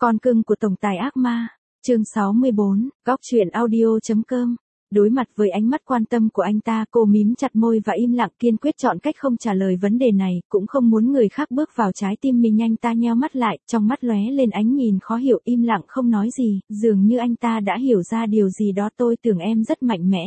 Con cưng của tổng tài ác ma, chương 64, góc truyện audio.com. Đối mặt với ánh mắt quan tâm của anh ta, cô mím chặt môi và im lặng, kiên quyết chọn cách không trả lời vấn đề này, cũng không muốn người khác bước vào trái tim mình. Anh ta nheo mắt lại, trong mắt lóe lên ánh nhìn khó hiểu, im lặng không nói gì, dường như anh ta đã hiểu ra điều gì đó. Tôi tưởng em rất mạnh mẽ.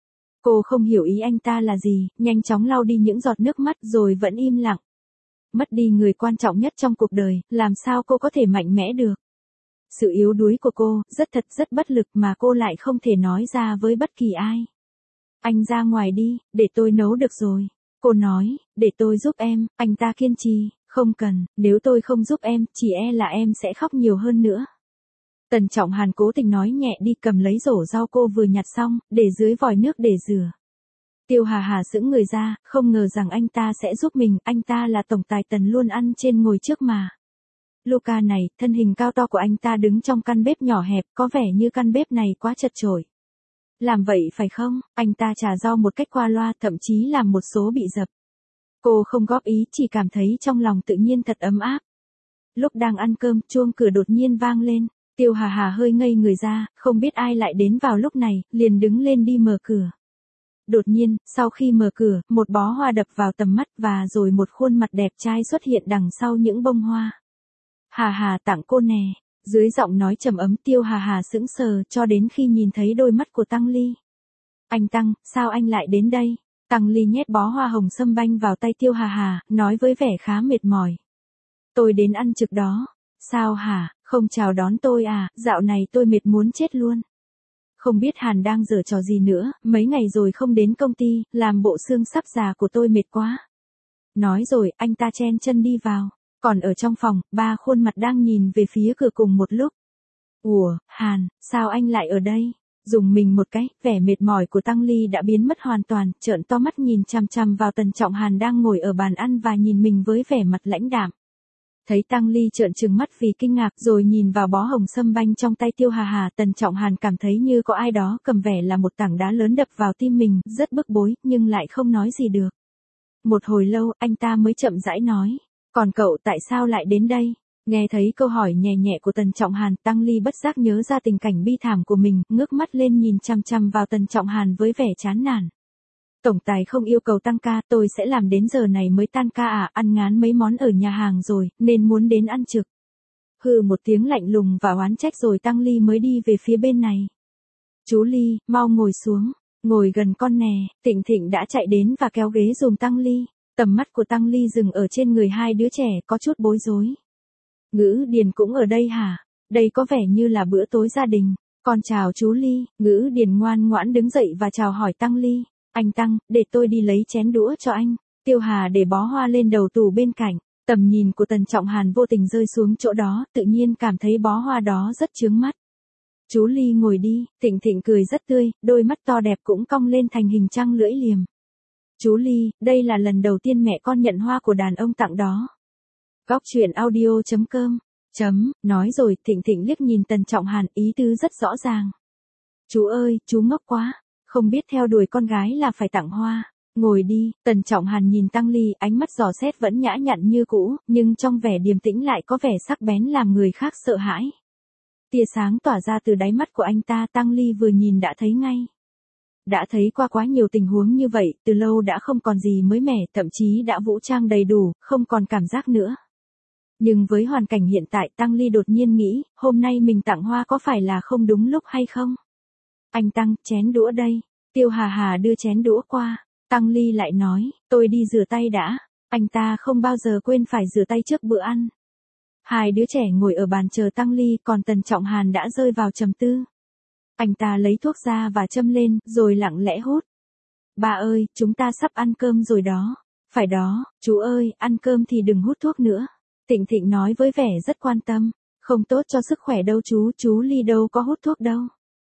Cô không hiểu ý anh ta là gì, nhanh chóng lau đi những giọt nước mắt rồi vẫn im lặng. Mất đi người quan trọng nhất trong cuộc đời, làm sao cô có thể mạnh mẽ được? Sự yếu đuối của cô, rất bất lực mà cô lại không thể nói ra với bất kỳ ai. Anh ra ngoài đi, để tôi nấu được rồi. Cô nói, để tôi giúp em. Anh ta kiên trì, không cần, nếu tôi không giúp em, chỉ e là em sẽ khóc nhiều hơn nữa. Tần Trọng Hàn cố tình nói nhẹ đi, cầm lấy rổ rau cô vừa nhặt xong, để dưới vòi nước để rửa. Tiêu Hà Hà sững người ra, không ngờ rằng anh ta sẽ giúp mình, anh ta là tổng tài Tần luôn ăn trên ngồi trước mà. Luca này, thân hình cao to của anh ta đứng trong căn bếp nhỏ hẹp, có vẻ như căn bếp này quá chật chội. Làm vậy phải không? Anh ta chà rau một cách qua loa, thậm chí làm một số bị dập. Cô không góp ý, chỉ cảm thấy trong lòng tự nhiên thật ấm áp. Lúc đang ăn cơm, chuông cửa đột nhiên vang lên. Tiêu Hà Hà hơi ngây người ra, không biết ai lại đến vào lúc này, liền đứng lên đi mở cửa. Đột nhiên, sau khi mở cửa, một bó hoa đập vào tầm mắt và rồi một khuôn mặt đẹp trai xuất hiện đằng sau những bông hoa. Hà Hà tặng cô nè. Dưới giọng nói trầm ấm, Tiêu Hà Hà sững sờ cho đến khi nhìn thấy đôi mắt của Tăng Ly. Anh Tăng, sao anh lại đến đây? Tăng Ly nhét bó hoa hồng sâm banh vào tay Tiêu Hà Hà, nói với vẻ khá mệt mỏi. Tôi đến ăn trực đó. Sao hả, không chào đón tôi à, dạo này tôi mệt muốn chết luôn. Không biết Hàn đang giở trò gì nữa, mấy ngày rồi không đến công ty, làm bộ xương sắp già của tôi mệt quá. Nói rồi, anh ta chen chân đi vào. Còn ở trong phòng, ba khuôn mặt đang nhìn về phía cửa cùng một lúc. Ủa, Hàn, sao anh lại ở đây? Dùng mình một cái, vẻ mệt mỏi của Tăng Ly đã biến mất hoàn toàn, trợn to mắt nhìn chằm chằm vào Tần Trọng Hàn đang ngồi ở bàn ăn và nhìn mình với vẻ mặt lãnh đạm. Thấy Tăng Ly trợn trừng mắt vì kinh ngạc rồi nhìn vào bó hồng sâm banh trong tay Tiêu Hà Hà, Tần Trọng Hàn cảm thấy như có ai đó cầm vẻ là một tảng đá lớn đập vào tim mình, rất bức bối, nhưng lại không nói gì được. Một hồi lâu, anh ta mới chậm rãi nói. Còn cậu tại sao lại đến đây? Nghe thấy câu hỏi nhẹ nhẹ của Tần Trọng Hàn, Tăng Ly bất giác nhớ ra tình cảnh bi thảm của mình, ngước mắt lên nhìn chằm chằm vào Tần Trọng Hàn với vẻ chán nản. Tổng tài không yêu cầu tăng ca, tôi sẽ làm đến giờ này mới tan ca à, ăn ngán mấy món ở nhà hàng rồi, nên muốn đến ăn trực. Hừ một tiếng lạnh lùng và oán trách rồi Tăng Ly mới đi về phía bên này. Chú Ly, mau ngồi xuống, ngồi gần con nè. Thịnh Thịnh đã chạy đến và kéo ghế giùm Tăng Ly. Tầm mắt của Tăng Ly dừng ở trên người hai đứa trẻ, có chút bối rối. Ngữ Điền cũng ở đây hả? Đây có vẻ như là bữa tối gia đình. Con chào chú Ly. Ngữ Điền ngoan ngoãn đứng dậy và chào hỏi Tăng Ly. Anh Tăng, để tôi đi lấy chén đũa cho anh. Tiêu Hà để bó hoa lên đầu tủ bên cạnh. Tầm nhìn của Tần Trọng Hàn vô tình rơi xuống chỗ đó, tự nhiên cảm thấy bó hoa đó rất chướng mắt. Chú Ly ngồi đi. Thịnh Thịnh cười rất tươi, đôi mắt to đẹp cũng cong lên thành hình trăng lưỡi liềm. Chú Ly, đây là lần đầu tiên mẹ con nhận hoa của đàn ông tặng đó. Góc truyện audio.com. Nói rồi, Thịnh Thịnh liếc nhìn Tần Trọng Hàn, ý tứ rất rõ ràng. Chú ơi, chú ngốc quá, không biết theo đuổi con gái là phải tặng hoa. Ngồi đi. Tần Trọng Hàn nhìn Tăng Ly, ánh mắt dò xét vẫn nhã nhặn như cũ, nhưng trong vẻ điềm tĩnh lại có vẻ sắc bén làm người khác sợ hãi. Tia sáng tỏa ra từ đáy mắt của anh ta, Tăng Ly vừa nhìn đã thấy ngay. Đã thấy qua quá nhiều tình huống như vậy, từ lâu đã không còn gì mới mẻ, thậm chí đã vũ trang đầy đủ, không còn cảm giác nữa. Nhưng với hoàn cảnh hiện tại, Tăng Ly đột nhiên nghĩ, hôm nay mình tặng hoa có phải là không đúng lúc hay không? Anh Tăng, chén đũa đây. Tiêu Hà Hà đưa chén đũa qua. Tăng Ly lại nói, tôi đi rửa tay đã. Anh ta không bao giờ quên phải rửa tay trước bữa ăn. Hai đứa trẻ ngồi ở bàn chờ Tăng Ly, còn Tần Trọng Hàn đã rơi vào trầm tư. Anh ta lấy thuốc ra và châm lên, rồi lặng lẽ hút. Ba ơi, chúng ta sắp ăn cơm rồi đó. Phải đó, chú ơi, ăn cơm thì đừng hút thuốc nữa. Thịnh Thịnh nói với vẻ rất quan tâm. Không tốt cho sức khỏe đâu chú Ly đâu có hút thuốc đâu.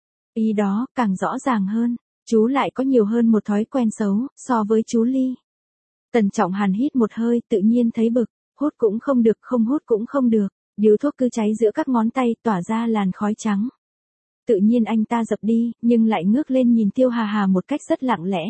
Ý đó, càng rõ ràng hơn. Chú lại có nhiều hơn một thói quen xấu, so với chú Ly. Tần Trọng Hàn hít một hơi, tự nhiên thấy bực. Hút cũng không được, không hút cũng không được. Điếu thuốc cứ cháy giữa các ngón tay, tỏa ra làn khói trắng. Tự nhiên anh ta dập đi, nhưng lại ngước lên nhìn Tiêu Hà Hà một cách rất lặng lẽ.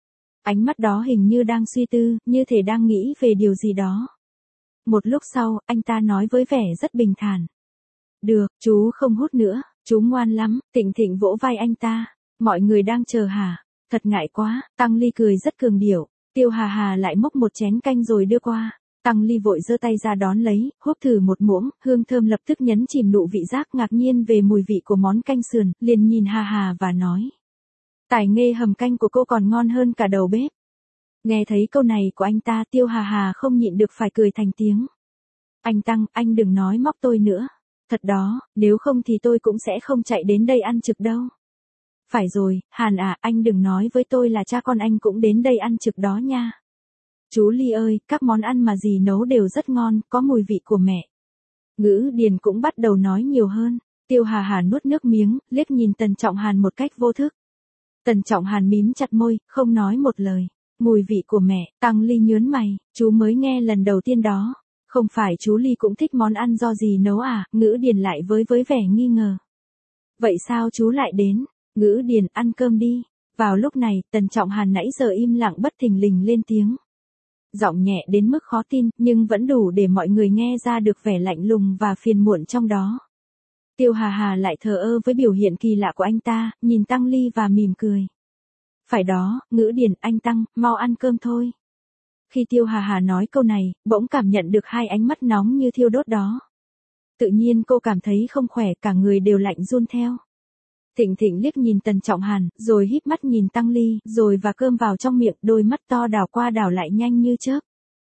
Ánh mắt đó hình như đang suy tư, như thể đang nghĩ về điều gì đó. Một lúc sau, anh ta nói với vẻ rất bình thản. Được, chú không hút nữa, chú ngoan lắm, Thịnh Thịnh vỗ vai anh ta. Mọi người đang chờ hả? Thật ngại quá, Tăng Ly cười rất cường điệu. Tiêu Hà Hà lại múc một chén canh rồi đưa qua. Tăng Ly vội giơ tay ra đón lấy, húp thử một muỗng, hương thơm lập tức nhấn chìm nụ vị giác, ngạc nhiên về mùi vị của món canh sườn, liền nhìn Hà Hà và nói. Tài nghề hầm canh của cô còn ngon hơn cả đầu bếp. Nghe thấy câu này của anh ta, Tiêu Hà Hà không nhịn được phải cười thành tiếng. Anh Tăng, anh đừng nói móc tôi nữa. Thật đó, nếu không thì tôi cũng sẽ không chạy đến đây ăn trực đâu. Phải rồi, Hàn à, anh đừng nói với tôi là cha con anh cũng đến đây ăn trực đó nha. Chú Ly ơi, các món ăn mà dì nấu đều rất ngon, có mùi vị của mẹ. Ngữ Điền cũng bắt đầu nói nhiều hơn. Tiêu Hà Hà nuốt nước miếng, liếc nhìn Tần Trọng Hàn một cách vô thức. Tần Trọng Hàn mím chặt môi, không nói một lời. Mùi vị của mẹ, Tăng Ly nhớn mày, chú mới nghe lần đầu tiên đó. Không phải chú Ly cũng thích món ăn do dì nấu à? Ngữ Điền lại với vẻ nghi ngờ. Vậy sao chú lại đến? Ngữ Điền, ăn cơm đi. Vào lúc này, Tần Trọng Hàn nãy giờ im lặng bất thình lình lên tiếng. Giọng nhẹ đến mức khó tin, nhưng vẫn đủ để mọi người nghe ra được vẻ lạnh lùng và phiền muộn trong đó. Tiêu Hà Hà lại thờ ơ với biểu hiện kỳ lạ của anh ta, nhìn Tăng Ly và mỉm cười. Phải đó, Ngữ Điền, anh Tăng, mau ăn cơm thôi. Khi Tiêu Hà Hà nói câu này, bỗng cảm nhận được hai ánh mắt nóng như thiêu đốt đó. Tự nhiên cô cảm thấy không khỏe, cả người đều lạnh run theo. Thịnh Thịnh liếc nhìn Tần Trọng Hàn, rồi híp mắt nhìn Tăng Ly, rồi và cơm vào trong miệng, đôi mắt to đảo qua đảo lại nhanh như chớp.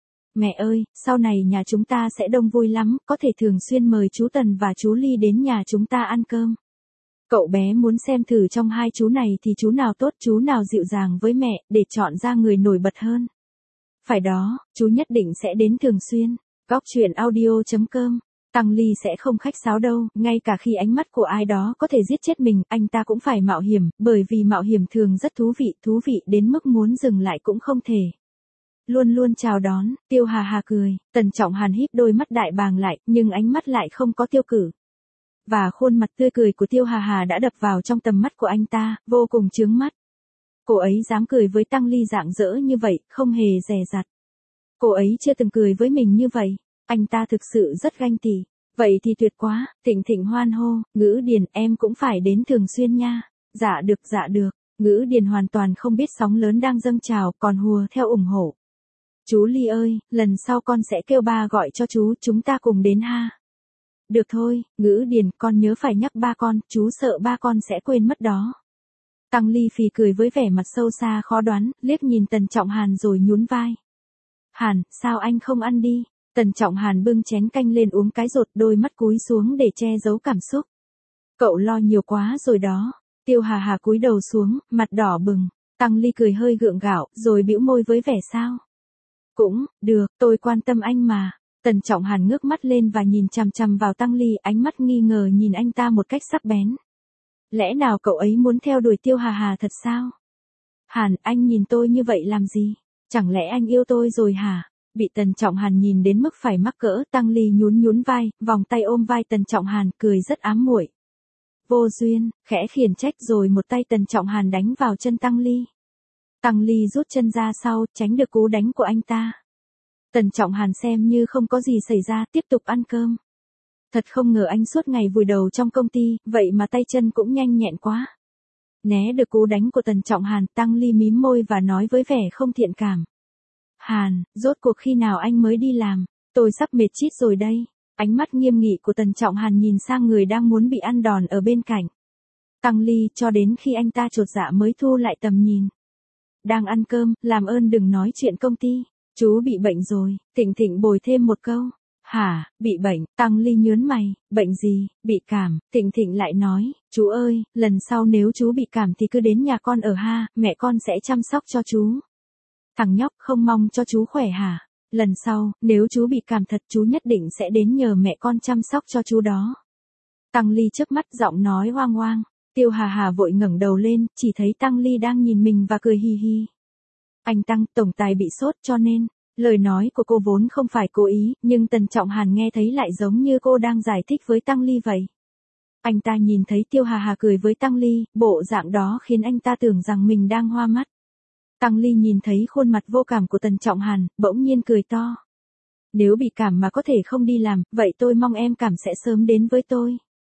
Mẹ ơi, sau này nhà chúng ta sẽ đông vui lắm, có thể thường xuyên mời chú Tần và chú Ly đến nhà chúng ta ăn cơm. Cậu bé muốn xem thử trong hai chú này thì chú nào tốt, chú nào dịu dàng với mẹ, để chọn ra người nổi bật hơn. Phải đó, chú nhất định sẽ đến thường xuyên. Góc truyện audio.com. Tăng Ly sẽ không khách sáo đâu, ngay cả khi ánh mắt của ai đó có thể giết chết mình, anh ta cũng phải mạo hiểm, bởi vì mạo hiểm thường rất thú vị đến mức muốn dừng lại cũng không thể. Luôn luôn chào đón, Tiêu Hà Hà cười, Tần Trọng Hàn híp đôi mắt đại bàng lại, nhưng ánh mắt lại không có tiêu cử. Và khuôn mặt tươi cười của Tiêu Hà Hà đã đập vào trong tầm mắt của anh ta, vô cùng chướng mắt. Cô ấy dám cười với Tăng Ly rạng rỡ như vậy, không hề dè dặt. Cô ấy chưa từng cười với mình như vậy. Anh ta thực sự rất ganh tị. Vậy thì tuyệt quá, Thịnh Thịnh hoan hô, Ngữ Điền em cũng phải đến thường xuyên nha. Dạ được. Ngữ Điền hoàn toàn không biết sóng lớn đang dâng trào, còn hùa theo ủng hộ. Chú Ly ơi, lần sau con sẽ kêu ba gọi cho chú, chúng ta cùng đến ha. Được thôi, Ngữ Điền, con nhớ phải nhắc ba con, chú sợ ba con sẽ quên mất đó. Tăng Ly phì cười với vẻ mặt sâu xa khó đoán, liếc nhìn Tần Trọng Hàn rồi nhún vai. Hàn, sao anh không ăn đi? Tần Trọng Hàn bưng chén canh lên uống cái rột, đôi mắt cúi xuống để che giấu cảm xúc. Cậu lo nhiều quá rồi đó. Tiêu Hà Hà cúi đầu xuống, mặt đỏ bừng. Tăng Ly cười hơi gượng gạo, rồi bĩu môi với vẻ sao. Cũng, được, tôi quan tâm anh mà. Tần Trọng Hàn ngước mắt lên và nhìn chằm chằm vào Tăng Ly, ánh mắt nghi ngờ nhìn anh ta một cách sắc bén. Lẽ nào cậu ấy muốn theo đuổi Tiêu Hà Hà thật sao? Hàn, anh nhìn tôi như vậy làm gì? Chẳng lẽ anh yêu tôi rồi hả? Bị Tần Trọng Hàn nhìn đến mức phải mắc cỡ, Tăng Ly nhún vai, vòng tay ôm vai Tần Trọng Hàn, cười rất ám muội. Vô duyên, khẽ khiển trách rồi một tay Tần Trọng Hàn đánh vào chân Tăng Ly. Tăng Ly rút chân ra sau, tránh được cú đánh của anh ta. Tần Trọng Hàn xem như không có gì xảy ra, tiếp tục ăn cơm. Thật không ngờ anh suốt ngày vùi đầu trong công ty, vậy mà tay chân cũng nhanh nhẹn quá. Né được cú đánh của Tần Trọng Hàn, Tăng Ly mím môi và nói với vẻ không thiện cảm. Hàn, rốt cuộc khi nào anh mới đi làm? Tôi sắp mệt chít rồi đây. Ánh mắt nghiêm nghị của Tần Trọng Hàn nhìn sang người đang muốn bị ăn đòn ở bên cạnh. Tăng Ly cho đến khi anh ta chột dạ mới thu lại tầm nhìn. Đang ăn cơm, làm ơn đừng nói chuyện công ty. Chú bị bệnh rồi, Thịnh Thịnh bồi thêm một câu. Hả, bị bệnh, Tăng Ly nhớn mày, bệnh gì, bị cảm, Thịnh Thịnh lại nói, chú ơi, lần sau nếu chú bị cảm thì cứ đến nhà con ở ha, mẹ con sẽ chăm sóc cho chú. Thằng nhóc không mong cho chú khỏe hả? Lần sau, nếu chú bị cảm thật chú nhất định sẽ đến nhờ mẹ con chăm sóc cho chú đó. Tăng Ly chớp mắt giọng nói hoang hoang. Tiêu Hà Hà vội ngẩng đầu lên, chỉ thấy Tăng Ly đang nhìn mình và cười hi hi. Anh Tăng, tổng tài bị sốt cho nên, lời nói của cô vốn không phải cố ý, nhưng Tần Trọng Hàn nghe thấy lại giống như cô đang giải thích với Tăng Ly vậy. Anh ta nhìn thấy Tiêu Hà Hà cười với Tăng Ly, bộ dạng đó khiến anh ta tưởng rằng mình đang hoa mắt. Tăng Ly nhìn thấy khuôn mặt vô cảm của Tần Trọng Hàn, bỗng nhiên cười to. Nếu bị cảm mà có thể không đi làm, vậy tôi mong em cảm sẽ sớm đến với tôi.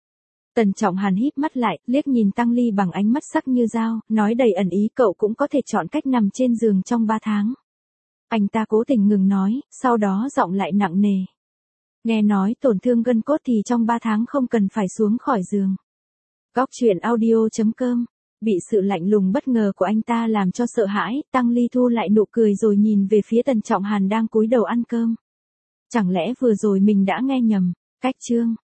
Tần Trọng Hàn híp mắt lại, liếc nhìn Tăng Ly bằng ánh mắt sắc như dao, nói đầy ẩn ý cậu cũng có thể chọn cách nằm trên giường trong 3 tháng. Anh ta cố tình ngừng nói, sau đó giọng lại nặng nề. Nghe nói tổn thương gân cốt thì trong 3 tháng không cần phải xuống khỏi giường. Góc truyện audio.com. Bị sự lạnh lùng bất ngờ của anh ta làm cho sợ hãi, Tăng Ly thu lại nụ cười rồi nhìn về phía Tần Trọng Hàn đang cúi đầu ăn cơm. Chẳng lẽ vừa rồi mình đã nghe nhầm? Cách chương